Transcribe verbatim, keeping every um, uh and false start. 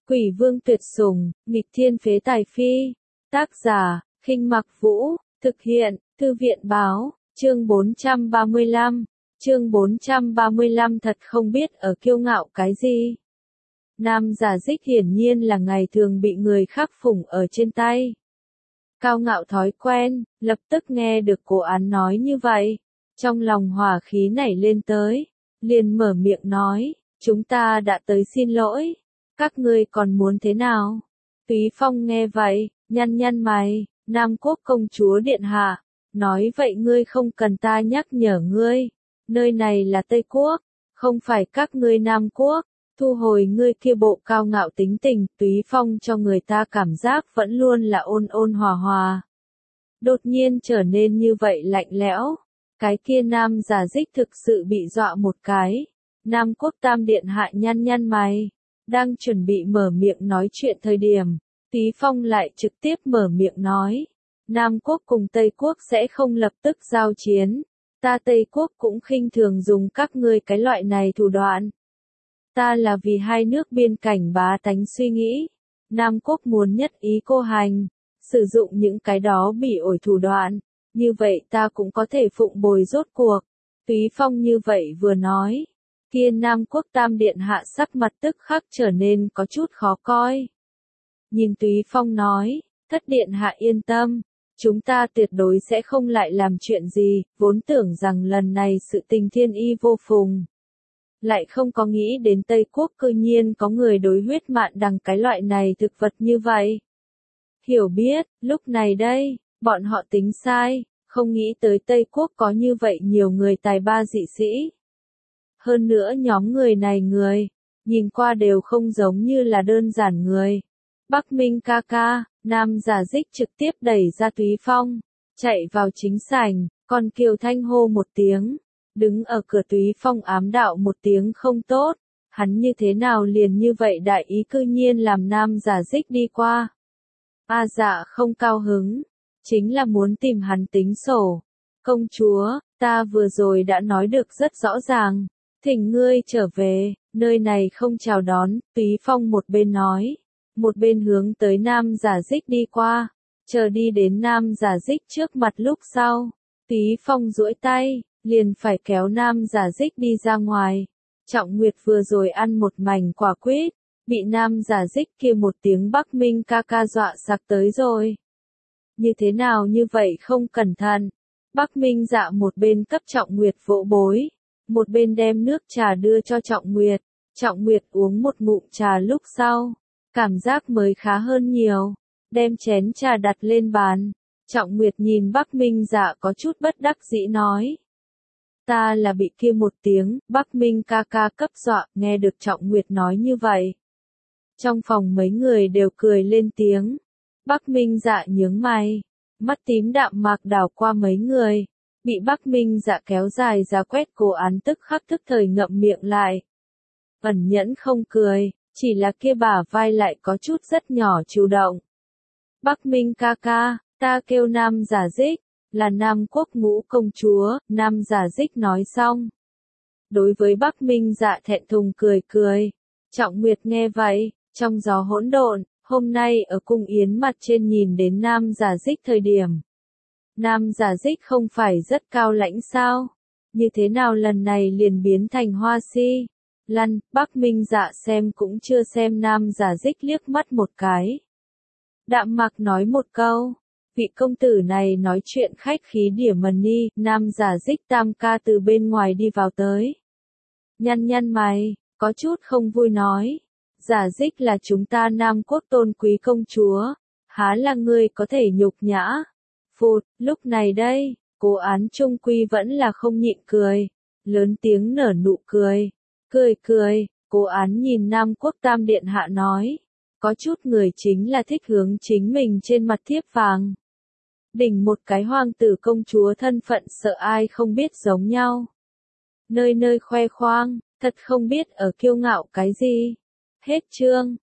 Quỷ vương tuyệt sủng, nghịch thiên phế tài phi. Tác giả, Khinh Mặc Vũ, thực hiện, Thư viện báo, chương bốn trăm ba mươi lăm. Chương bốn trăm ba mươi lăm thật không biết ở kiêu ngạo cái gì. Nam giả dích hiển nhiên là ngày thường bị người khác phủng ở trên tay. Cao ngạo thói quen, lập tức nghe được Cố Án nói như vậy. Trong lòng hỏa khí nảy lên tới, liền mở miệng nói, chúng ta đã tới xin lỗi, các ngươi còn muốn thế nào? Túy Phong nghe vậy, nhăn nhăn mày, Nam Quốc công chúa điện hạ, nói vậy ngươi không cần ta nhắc nhở ngươi, nơi này là Tây Quốc, không phải các ngươi Nam Quốc, thu hồi ngươi kia bộ cao ngạo tính tình. Túy Phong cho người ta cảm giác vẫn luôn là ôn ôn hòa hòa. Đột nhiên trở nên như vậy lạnh lẽo, cái kia nam giả dích thực sự bị dọa một cái. Nam Quốc Tam điện hạ nhăn nhăn mày, đang chuẩn bị mở miệng nói chuyện thời điểm, Túy Phong lại trực tiếp mở miệng nói, Nam Quốc cùng Tây Quốc sẽ không lập tức giao chiến, ta Tây Quốc cũng khinh thường dùng các ngươi cái loại này thủ đoạn. Ta là vì hai nước biên cảnh bá tánh suy nghĩ, Nam Quốc muốn nhất ý cô hành, sử dụng những cái đó bỉ ổi thủ đoạn, như vậy ta cũng có thể phụng bồi rốt cuộc. Túy Phong như vậy vừa nói, kia Nam Quốc Tam điện hạ sắc mặt tức khắc trở nên có chút khó coi. Nhìn Túy Phong nói, Thất điện hạ yên tâm, chúng ta tuyệt đối sẽ không lại làm chuyện gì, vốn tưởng rằng lần này sự tình thiên y vô phùng. Lại không có nghĩ đến Tây Quốc cư nhiên có người đối huyết mạn đằng cái loại này thực vật như vậy. Hiểu biết, lúc này đây, bọn họ tính sai, không nghĩ tới Tây Quốc có như vậy nhiều người tài ba dị sĩ. Hơn nữa nhóm người này người, nhìn qua đều không giống như là đơn giản người. Bắc Minh ca ca, nam giả dích trực tiếp đẩy ra Túy Phong, chạy vào chính sảnh, còn Kiều Thanh hô một tiếng, đứng ở cửa. Túy Phong ám đạo một tiếng không tốt, hắn như thế nào liền như vậy đại ý cư nhiên làm nam giả dích đi qua. A dạ không cao hứng, chính là muốn tìm hắn tính sổ. Công chúa, ta vừa rồi đã nói được rất rõ ràng, thỉnh ngươi trở về, nơi này không chào đón. Túy Phong một bên nói, một bên hướng tới nam giả dích đi qua, chờ đi đến nam giả dích trước mặt lúc sau, Túy Phong duỗi tay, liền phải kéo nam giả dích đi ra ngoài. Trọng Nguyệt vừa rồi ăn một mảnh quả quýt, bị nam giả dích kia một tiếng Bắc Minh ca ca dọa sặc tới rồi. Như thế nào như vậy không cẩn thận. Bắc Minh dạ một bên cấp Trọng Nguyệt vỗ bối, một bên đem nước trà đưa cho Trọng Nguyệt. Trọng Nguyệt uống một ngụm trà lúc sau, cảm giác mới khá hơn nhiều, đem chén trà đặt lên bàn. Trọng Nguyệt nhìn Bắc Minh dạ có chút bất đắc dĩ nói, ta là bị kia một tiếng Bắc Minh ca ca cấp dọa. Nghe được Trọng Nguyệt nói như vậy, trong phòng mấy người đều cười lên tiếng. Bắc Minh dạ nhướng mày, mắt tím đạm mạc đảo qua mấy người, bị Bắc Minh dạ kéo dài ra quét. Cố Án tức khắc tức thời ngậm miệng lại, ẩn nhẫn không cười, chỉ là kia bả vai lại có chút rất nhỏ chủ động. Bắc Minh ca ca, ta kêu nam giả dích, là Nam Quốc ngũ công chúa. Nam giả dích nói xong, đối với Bắc Minh dạ thẹn thùng cười cười. Trọng Nguyệt nghe vậy, trong gió hỗn độn, hôm nay ở cung yến mặt trên nhìn đến nam giả dích thời điểm, nam giả dích không phải rất cao lãnh sao, như thế nào lần này liền biến thành hoa si. Lăn. Bắc Minh dạ xem cũng chưa xem nam giả dích liếc mắt một cái, đạm mạc nói một câu, vị công tử này nói chuyện khách khí điểm mần ni. Nam giả dích tam ca từ bên ngoài đi vào tới, nhăn nhăn mày, có chút không vui nói, giả dích là chúng ta Nam Quốc tôn quý công chúa, há là ngươi có thể nhục nhã. Phụt. Lúc này đây, Cố Án trung quy vẫn là không nhịn cười, lớn tiếng nở nụ cười, cười cười. Cố Án nhìn Nam Quốc Tam điện hạ nói, có chút người chính là thích hướng chính mình trên mặt thiếp vàng, đỉnh một cái hoàng tử công chúa thân phận sợ ai không biết giống nhau, nơi nơi khoe khoang, thật không biết ở kiêu ngạo cái gì. Hết chương.